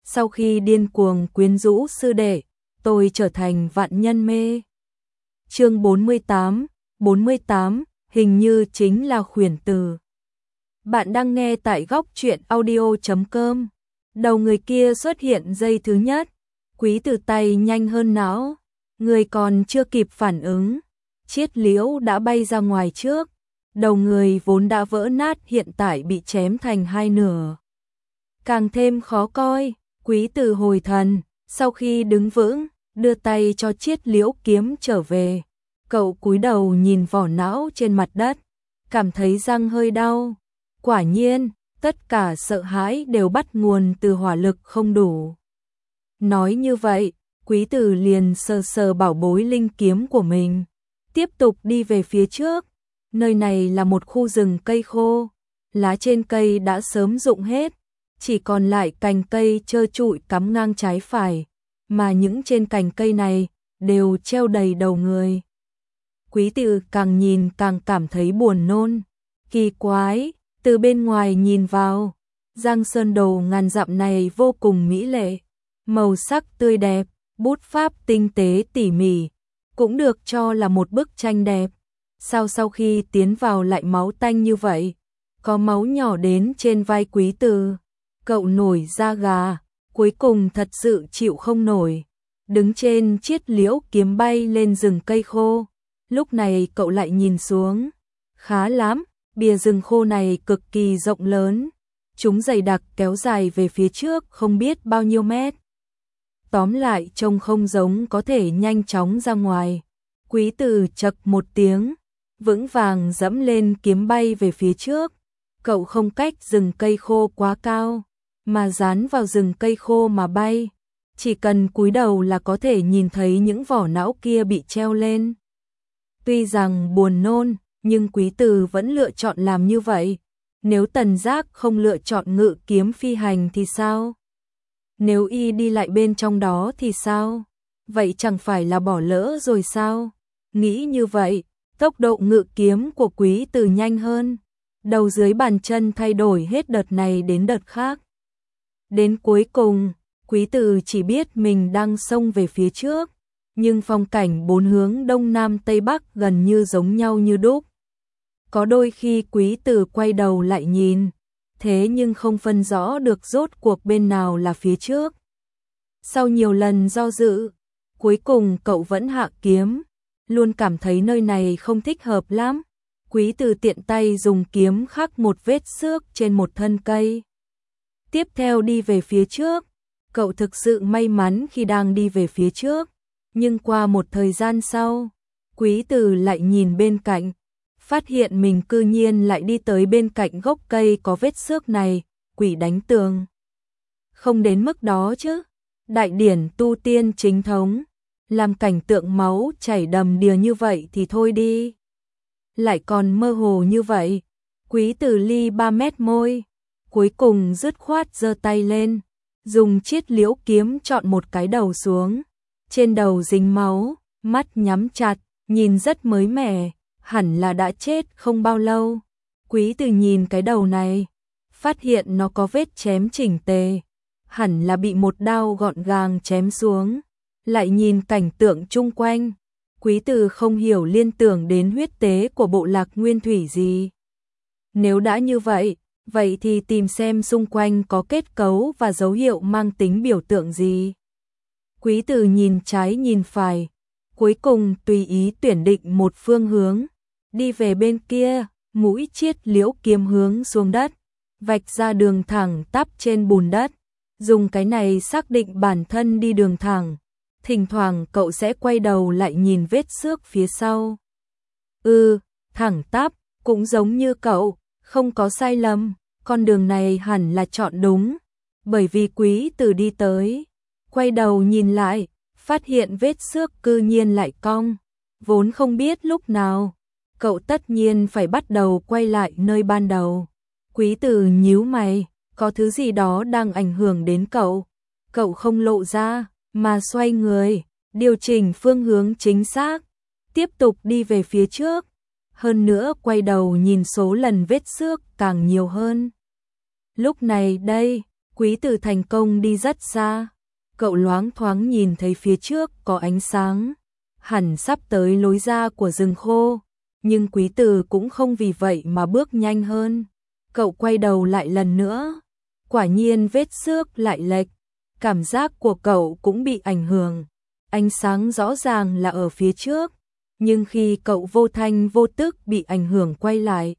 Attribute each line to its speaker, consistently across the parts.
Speaker 1: sau khi điên cuồng quyến rũ sư đệ, tôi trở thành vạn nhân mê. Chương 48, hình như chính là khuyển từ. Bạn đang nghe tại góc truyện audio.com. Đầu người kia xuất hiện giây thứ nhất, Quý Từ tay nhanh hơn não, người còn chưa kịp phản ứng, Chiết Liễu đã bay ra ngoài trước, đầu người vốn đã vỡ nát hiện tại bị chém thành hai nửa. Càng thêm khó coi, Quý Từ hồi thần, sau khi đứng vững, đưa tay cho Chiết Liễu kiếm trở về. Cậu cúi đầu nhìn vỏ não trên mặt đất, cảm thấy răng hơi đau. Quả nhiên, tất cả sợ hãi đều bắt nguồn từ hỏa lực không đủ. Nói như vậy, Quý Từ liền sờ sờ bảo bối linh kiếm của mình, tiếp tục đi về phía trước. Nơi này là một khu rừng cây khô, lá trên cây đã sớm rụng hết, chỉ còn lại cành cây trơ trụi cắm ngang trái phải, mà những trên cành cây này đều treo đầy đầu người. Quý Từ càng nhìn càng cảm thấy buồn nôn, kỳ quái, từ bên ngoài nhìn vào, Giang Sơn Đồ ngàn dặm này vô cùng mỹ lệ, màu sắc tươi đẹp, bút pháp tinh tế tỉ mỉ, cũng được cho là một bức tranh đẹp. Sao sau khi tiến vào lại máu tanh như vậy? Có máu nhỏ đến trên vai Quý Từ. Cậu nổi da gà, cuối cùng thật sự chịu không nổi. Đứng trên Chiết Liễu kiếm bay lên rừng cây khô. Lúc này cậu lại nhìn xuống. Khá lắm, bìa rừng khô này cực kỳ rộng lớn. Chúng dày đặc kéo dài về phía trước không biết bao nhiêu mét. Tóm lại trông không giống có thể nhanh chóng ra ngoài. Quý Từ chậc một tiếng, vững vàng dẫm lên kiếm bay về phía trước. Cậu không cách rừng cây khô quá cao, mà dán vào rừng cây khô mà bay. Chỉ cần cúi đầu là có thể nhìn thấy những vỏ não kia bị treo lên. Tuy rằng buồn nôn, nhưng Quý Từ vẫn lựa chọn làm như vậy. Nếu Tần Giác không lựa chọn ngự kiếm phi hành thì sao? Nếu y đi lại bên trong đó thì sao? Vậy chẳng phải là bỏ lỡ rồi sao? Nghĩ như vậy, tốc độ ngự kiếm của Quý Từ nhanh hơn. Đầu dưới bàn chân thay đổi hết đợt này đến đợt khác. Đến cuối cùng, Quý Từ chỉ biết mình đang xông về phía trước, nhưng phong cảnh bốn hướng đông nam tây bắc gần như giống nhau như đúc. Có đôi khi Quý Từ quay đầu lại nhìn, thế nhưng không phân rõ được rốt cuộc bên nào là phía trước. Sau nhiều lần do dự, cuối cùng cậu vẫn hạ kiếm, luôn cảm thấy nơi này không thích hợp lắm. Quý Từ tiện tay dùng kiếm khắc một vết xước trên một thân cây. Tiếp theo đi về phía trước, cậu thực sự may mắn khi đang đi về phía trước, nhưng qua một thời gian sau, Quý Từ lại nhìn bên cạnh, phát hiện mình cư nhiên lại đi tới bên cạnh gốc cây có vết xước này, quỷ đánh tường. Không đến mức đó chứ, đại điển tu tiên chính thống, làm cảnh tượng máu chảy đầm đìa như vậy thì thôi đi. Lại còn mơ hồ như vậy, Quý Từ ly 3 mét môi, cuối cùng dứt khoát giơ tay lên, dùng Chiết Liễu kiếm chọn một cái đầu xuống, trên đầu dính máu, mắt nhắm chặt, nhìn rất mới mẻ, hẳn là đã chết không bao lâu. Quý Từ nhìn cái đầu này, phát hiện nó có vết chém chỉnh tề, hẳn là bị một đao gọn gàng chém xuống. Lại nhìn cảnh tượng chung quanh, Quý Từ không hiểu liên tưởng đến huyết tế của bộ lạc nguyên thủy gì. Nếu đã như vậy, vậy thì tìm xem xung quanh có kết cấu và dấu hiệu mang tính biểu tượng gì. Quý Từ nhìn trái nhìn phải, cuối cùng tùy ý tuyển định một phương hướng, đi về bên kia, mũi Chiết Liễu kiếm hướng xuống đất, vạch ra đường thẳng tắp trên bùn đất, dùng cái này xác định bản thân đi đường thẳng. Thỉnh thoảng cậu sẽ quay đầu lại nhìn vết xước phía sau. Thẳng tắp, cũng giống như cậu, không có sai lầm, con đường này hẳn là chọn đúng, bởi vì Quý Từ đi tới, quay đầu nhìn lại, phát hiện vết xước cư nhiên lại cong, vốn không biết lúc nào, cậu tất nhiên phải bắt đầu quay lại nơi ban đầu. Quý Từ nhíu mày, có thứ gì đó đang ảnh hưởng đến cậu, cậu không lộ ra, mà xoay người, điều chỉnh phương hướng chính xác, tiếp tục đi về phía trước, hơn nữa quay đầu nhìn số lần vết xước càng nhiều hơn. Lúc này đây, Quý Từ thành công đi rất xa, cậu loáng thoáng nhìn thấy phía trước có ánh sáng, hẳn sắp tới lối ra của rừng khô, nhưng Quý Từ cũng không vì vậy mà bước nhanh hơn. Cậu quay đầu lại lần nữa, quả nhiên vết xước lại lệch, cảm giác của cậu cũng bị ảnh hưởng. Ánh sáng rõ ràng là ở phía trước, nhưng khi cậu vô thanh vô tức bị ảnh hưởng quay lại,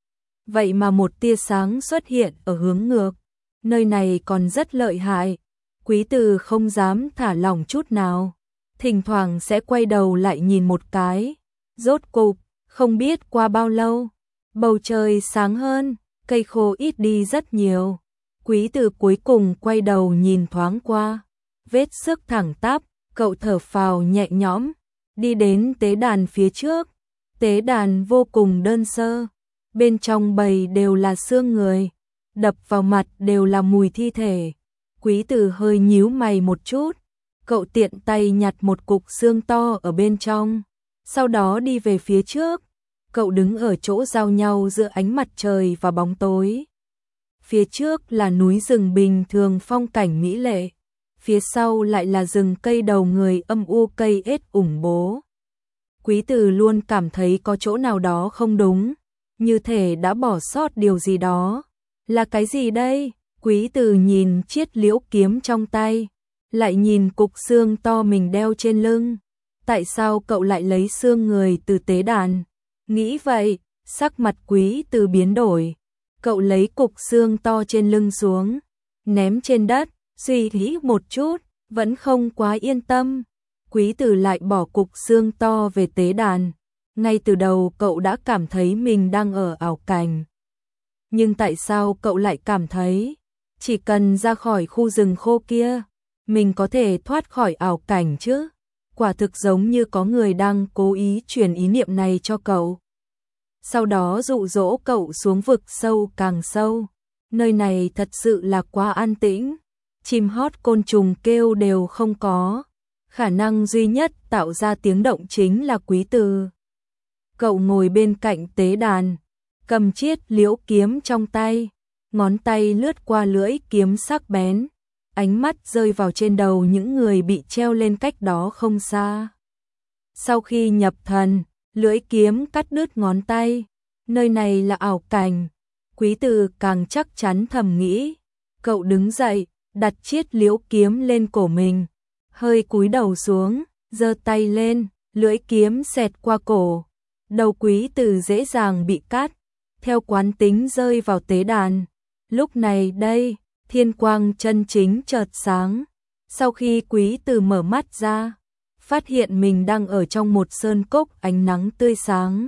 Speaker 1: vậy mà một tia sáng xuất hiện ở hướng ngược. Nơi này còn rất lợi hại. Quý Từ không dám thả lỏng chút nào, thỉnh thoảng sẽ quay đầu lại nhìn một cái. Rốt cục, không biết qua bao lâu, bầu trời sáng hơn, cây khô ít đi rất nhiều. Quý Từ cuối cùng quay đầu nhìn thoáng qua, vết xước thẳng tắp, cậu thở phào nhẹ nhõm, đi đến tế đàn phía trước. Tế đàn vô cùng đơn sơ, bên trong bầy đều là xương người, đập vào mặt đều là mùi thi thể. Quý Từ hơi nhíu mày một chút, cậu tiện tay nhặt một cục xương to ở bên trong, sau đó đi về phía trước. Cậu đứng ở chỗ giao nhau giữa ánh mặt trời và bóng tối. Phía trước là núi rừng bình thường phong cảnh mỹ lệ, phía sau lại là rừng cây đầu người âm u cây ết ủng bố. Quý Từ luôn cảm thấy có chỗ nào đó không đúng, như thể đã bỏ sót điều gì đó. Là cái gì đây? Quý Từ nhìn chiếc liễu kiếm trong tay, lại nhìn cục xương to mình đeo trên lưng. Tại sao cậu lại lấy xương người từ tế đàn? Nghĩ vậy, sắc mặt Quý Từ biến đổi. Cậu lấy cục xương to trên lưng xuống, ném trên đất, suy nghĩ một chút, vẫn không quá yên tâm. Quý Từ lại bỏ cục xương to về tế đàn. Ngay từ đầu cậu đã cảm thấy mình đang ở ảo cảnh. Nhưng tại sao cậu lại cảm thấy chỉ cần ra khỏi khu rừng khô kia, mình có thể thoát khỏi ảo cảnh chứ? Quả thực giống như có người đang cố ý truyền ý niệm này cho cậu. Sau đó dụ dỗ cậu xuống vực sâu càng sâu. Nơi này thật sự là quá an tĩnh, chim hót côn trùng kêu đều không có. Khả năng duy nhất tạo ra tiếng động chính là Quý Từ. Cậu ngồi bên cạnh tế đàn, cầm chiếc liễu kiếm trong tay, ngón tay lướt qua lưỡi kiếm sắc bén, ánh mắt rơi vào trên đầu những người bị treo lên cách đó không xa. Sau khi nhập thần, lưỡi kiếm cắt đứt ngón tay, nơi này là ảo cảnh. Quý Từ càng chắc chắn thầm nghĩ. Cậu đứng dậy, đặt chiếc liễu kiếm lên cổ mình, hơi cúi đầu xuống, giơ tay lên, lưỡi kiếm xẹt qua cổ. Đầu Quý Từ dễ dàng bị cắt, theo quán tính rơi vào tế đàn. Lúc này đây, thiên quang chân chính chợt sáng. Sau khi Quý Từ mở mắt ra, phát hiện mình đang ở trong một sơn cốc ánh nắng tươi sáng,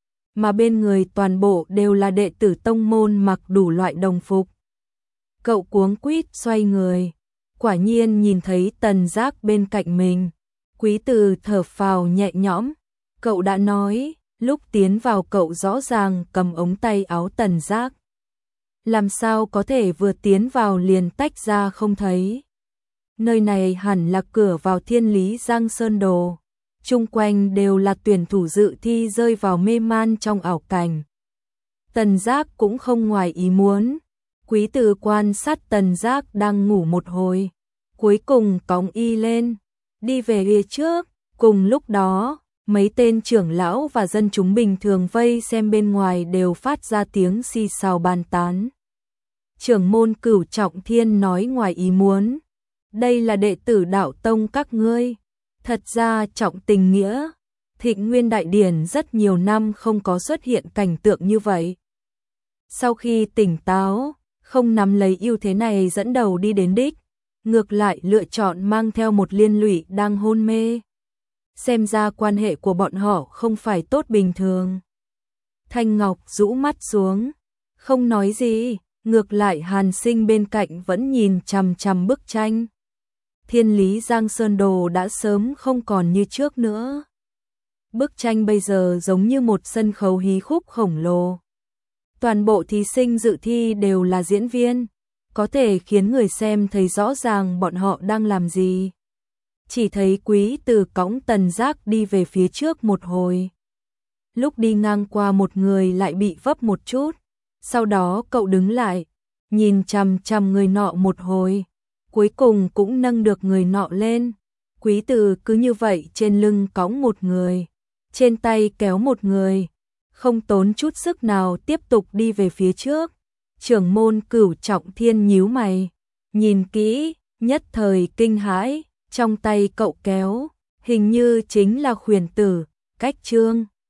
Speaker 1: mà bên người toàn bộ đều là đệ tử tông môn mặc đủ loại đồng phục. Cậu cuống quýt xoay người, quả nhiên nhìn thấy Tần Giác bên cạnh mình. Quý Từ thở phào nhẹ nhõm, cậu đã nói, lúc tiến vào cậu rõ ràng cầm ống tay áo Tần Giác. Làm sao có thể vừa tiến vào liền tách ra không thấy? Nơi này hẳn là cửa vào Thiên Lý Giang Sơn Đồ. Chung quanh đều là tuyển thủ dự thi rơi vào mê man trong ảo cảnh. Tần Giác cũng không ngoài ý muốn. Quý Từ quan sát Tần Giác đang ngủ một hồi, cuối cùng cõng y lên, đi về phía trước. Cùng lúc đó, mấy tên trưởng lão và dân chúng bình thường vây xem bên ngoài đều phát ra tiếng xì xào bàn tán. Trưởng môn Cửu Trọng Thiên nói ngoài ý muốn, đây là đệ tử đạo tông các ngươi. Thật ra Trọng Tình Nghĩa, Thịnh Nguyên Đại Điển rất nhiều năm không có xuất hiện cảnh tượng như vậy. Sau khi tỉnh táo, không nắm lấy ưu thế này dẫn đầu đi đến đích, ngược lại lựa chọn mang theo một liên lụy đang hôn mê. Xem ra quan hệ của bọn họ không phải tốt bình thường. Thanh Ngọc rũ mắt xuống, không nói gì, ngược lại Hàn Sinh bên cạnh vẫn nhìn chằm chằm bức tranh. Thiên Lý Giang Sơn Đồ đã sớm không còn như trước nữa. Bức tranh bây giờ giống như một sân khấu hí khúc khổng lồ. Toàn bộ thí sinh dự thi đều là diễn viên, có thể khiến người xem thấy rõ ràng bọn họ đang làm gì. Chỉ thấy Quý Từ cõng Tần Giác đi về phía trước một hồi. Lúc đi ngang qua một người lại bị vấp một chút, sau đó cậu đứng lại, nhìn chằm chằm người nọ một hồi, cuối cùng cũng nâng được người nọ lên. Quý Từ cứ như vậy trên lưng cõng một người, trên tay kéo một người, không tốn chút sức nào tiếp tục đi về phía trước. Trưởng môn Cửu Trọng Thiên nhíu mày, nhìn kỹ, nhất thời kinh hãi, trong tay cậu kéo, hình như chính là Khuyển Tử, cách Trương